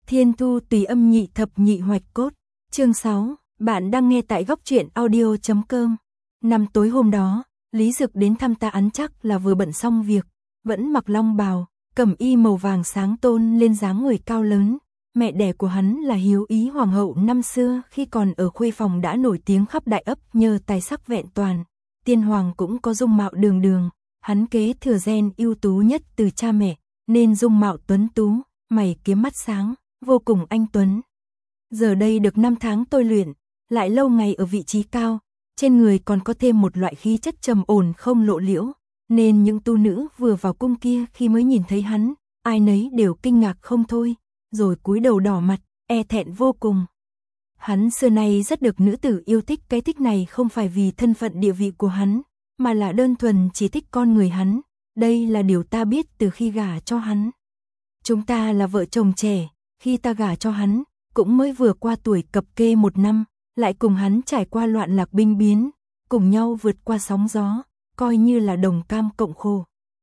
Thiên Thu Tùy Âm Nhị Thập Nhị Hoạch Cốt. Chương 6, bạn đang nghe tại góc truyện audio.com. Năm tối hôm đó, Lý Dực đến thăm ta ăn chắc là vừa bận xong việc, vẫn mặc long bào, cẩm y màu vàng sáng tôn lên dáng người cao lớn. Mẹ đẻ của hắn là Hiếu Ý Hoàng hậu năm xưa khi còn ở khuê phòng đã nổi tiếng khắp đại ấp nhờ tài sắc vẹn toàn. Tiên hoàng cũng có dung mạo đường đường, hắn kế thừa gen ưu tú nhất từ cha mẹ, nên dung mạo tuấn tú, mày kiếm mắt sáng, vô cùng anh tuấn. Giờ đây được 5 tháng tôi luyện, lại lâu ngày ở vị trí cao, trên người còn có thêm một loại khí chất trầm ổn không lộ liễu, nên những tu nữ vừa vào cung kia khi mới nhìn thấy hắn, ai nấy đều kinh ngạc không thôi, rồi cúi đầu đỏ mặt, e thẹn vô cùng. Hắn xưa nay rất được nữ tử yêu thích, cái thích này không phải vì thân phận địa vị của hắn, mà là đơn thuần chỉ thích con người hắn, đây là điều ta biết từ khi gả cho hắn. Chúng ta là vợ chồng trẻ, khi ta gả cho hắn, cũng mới vừa qua tuổi cập kê 1 năm, lại cùng hắn trải qua loạn lạc binh biến, cùng nhau vượt qua sóng gió, coi như là đồng cam cộng khổ.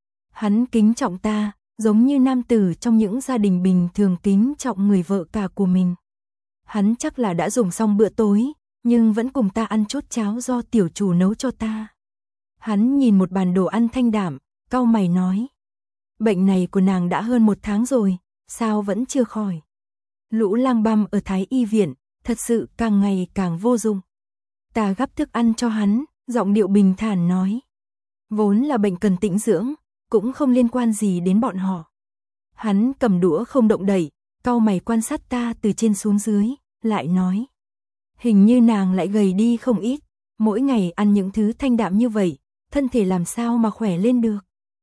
Hắn kính trọng ta, giống như nam tử trong những gia đình bình thường kính trọng người vợ cả của mình. Hắn chắc là đã dùng xong bữa tối, nhưng vẫn cùng ta ăn chút cháo do tiểu chủ nấu cho ta. Hắn nhìn một bàn đồ ăn thanh đạm, cau mày nói: bệnh này của nàng đã hơn 1 tháng rồi, sao vẫn chưa khỏi? Lũ lang băm ở Thái Y viện, thật sự càng ngày càng vô dụng. Ta gắp thức ăn cho hắn, giọng điệu bình thản nói: vốn là bệnh cần tĩnh dưỡng, cũng không liên quan gì đến bọn họ. Hắn cầm đũa không động đậy, cau mày quan sát ta từ trên xuống dưới, lại nói: hình như nàng lại gầy đi không ít, mỗi ngày ăn những thứ thanh đạm như vậy, thân thể làm sao mà khỏe lên được?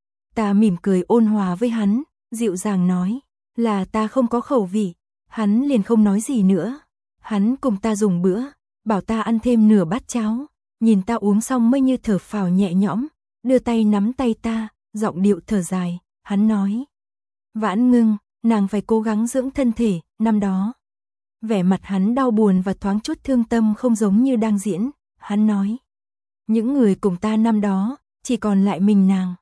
Ta mỉm cười ôn hòa với hắn, dịu dàng nói: là ta không có khẩu vị. Hắn liền không nói gì nữa. Hắn cùng ta dùng bữa, bảo ta ăn thêm nửa bát cháo, nhìn ta uống xong mới như thở phào nhẹ nhõm, đưa tay nắm tay ta, giọng điệu thở dài, hắn nói: Vãn Ngưng, nàng phải cố gắng dưỡng thân thể. Năm đó, vẻ mặt hắn đau buồn và thoáng chút thương tâm không giống như đang diễn. Hắn nói: những người cùng ta năm đó, chỉ còn lại mình nàng.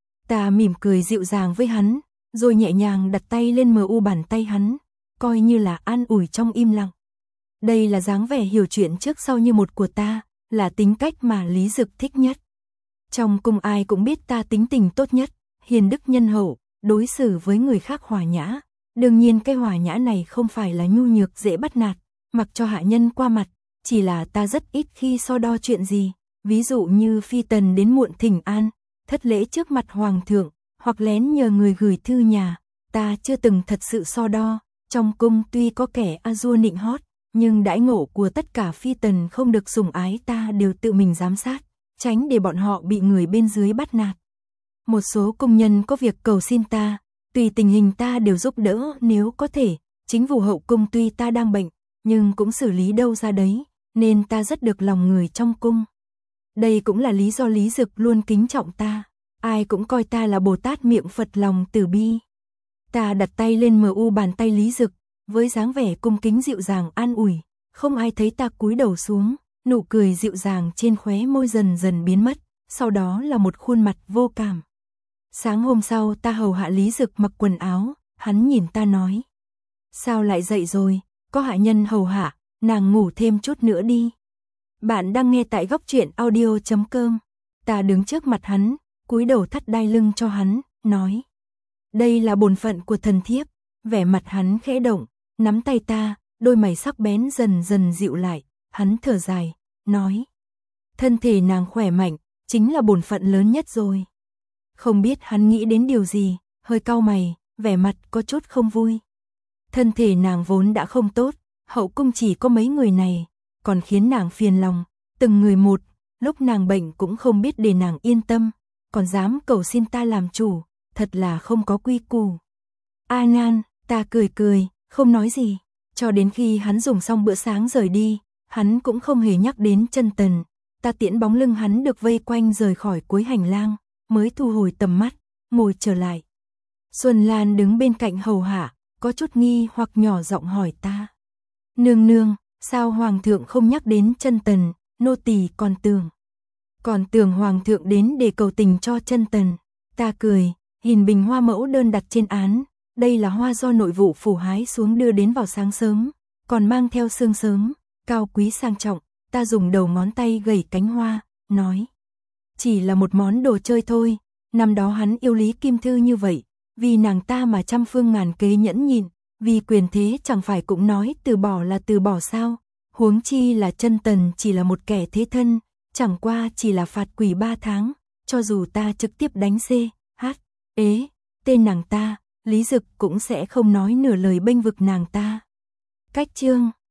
Ta mỉm cười dịu dàng với hắn, rồi nhẹ nhàng đặt tay lên mờ u bàn tay hắn, coi như là an ủi trong im lặng. Đây là dáng vẻ hiểu chuyện trước sau như một của ta, là tính cách mà Lý Dực thích nhất. Trong cung ai cũng biết ta tính tình tốt nhất, hiền đức nhân hậu, đối xử với người khác hòa nhã. Đương nhiên cái hòa nhã này không phải là nhu nhược dễ bắt nạt, mặc cho hạ nhân qua mặt, chỉ là ta rất ít khi so đo chuyện gì, ví dụ như phi tần đến muộn thỉnh an, thất lễ trước mặt hoàng thượng, hoặc lén nhờ người gửi thư nhà, ta chưa từng thật sự so đo. Trong cung tuy có kẻ a dua nịnh hót, nhưng đãi ngộ của tất cả phi tần không được sủng ái ta đều tự mình giám sát, tránh để bọn họ bị người bên dưới bắt nạt. Một số công nhân có việc cầu xin ta, tùy tình hình ta đều giúp đỡ nếu có thể. Chính vụ hậu cung tuy ta đang bệnh, nhưng cũng xử lý đâu ra đấy, nên ta rất được lòng người trong cung. Đây cũng là lý do Lý Dực luôn kính trọng ta, ai cũng coi ta là Bồ Tát miệng Phật lòng từ bi. Ta đặt tay lên mờ u bàn tay Lý Dực, với dáng vẻ cung kính dịu dàng an ủi, không ai thấy ta cúi đầu xuống, nụ cười dịu dàng trên khóe môi dần dần biến mất, sau đó là một khuôn mặt vô cảm. Sáng hôm sau ta hầu hạ Lý Dực mặc quần áo, hắn nhìn ta nói: sao lại dậy rồi, có hạ nhân hầu hạ, nàng ngủ thêm chút nữa đi. Bạn đang nghe tại góc truyện audio.com. Ta đứng trước mặt hắn, cúi đầu thắt đai lưng cho hắn, nói: đây là bổn phận của thần thiếp. Vẻ mặt hắn khẽ động, nắm tay ta, đôi mày sắc bén dần dần dịu lại, hắn thở dài, nói: thân thể nàng khỏe mạnh, chính là bổn phận lớn nhất rồi. Không biết hắn nghĩ đến điều gì, hơi cau mày, vẻ mặt có chút không vui. Thân thể nàng vốn đã không tốt, hậu cung chỉ có mấy người này, còn khiến nàng phiền lòng, từng người một, lúc nàng bệnh cũng không biết để nàng yên tâm, còn dám cầu xin ta làm chủ, thật là không có quy củ. A Nan, ta cười cười, không nói gì, cho đến khi hắn dùng xong bữa sáng rời đi, hắn cũng không hề nhắc đến Chân Tần. Ta tiễn bóng lưng hắn được vây quanh rời khỏi cuối hành lang, mới thu hồi tầm mắt, ngồi trở lại. Xuân Lan đứng bên cạnh hầu hạ, có chút nghi hoặc nhỏ giọng hỏi ta: nương nương, sao hoàng thượng không nhắc đến Chân Tần? Nô tỳ còn tưởng hoàng thượng đến để cầu tình cho Chân Tần. Ta cười, nhìn bình hoa mẫu đơn đặt trên án, đây là hoa do nội vụ phủ hái xuống đưa đến vào sáng sớm, còn mang theo sương sớm, cao quý sang trọng, ta dùng đầu ngón tay gẩy cánh hoa, nói. Chỉ là một món đồ chơi thôi, năm đó hắn yêu Lý Kim Thư như vậy, vì nàng ta mà trăm phương ngàn kế nhẫn nhịn, vì quyền thế chẳng phải cũng nói từ bỏ là từ bỏ sao, huống chi là Chân Tần chỉ là một kẻ thế thân, chẳng qua chỉ là phạt quỷ 3 tháng, cho dù ta trực tiếp đánh tên nàng ta, Lý Dực cũng sẽ không nói nửa lời bênh vực nàng ta. Cách chương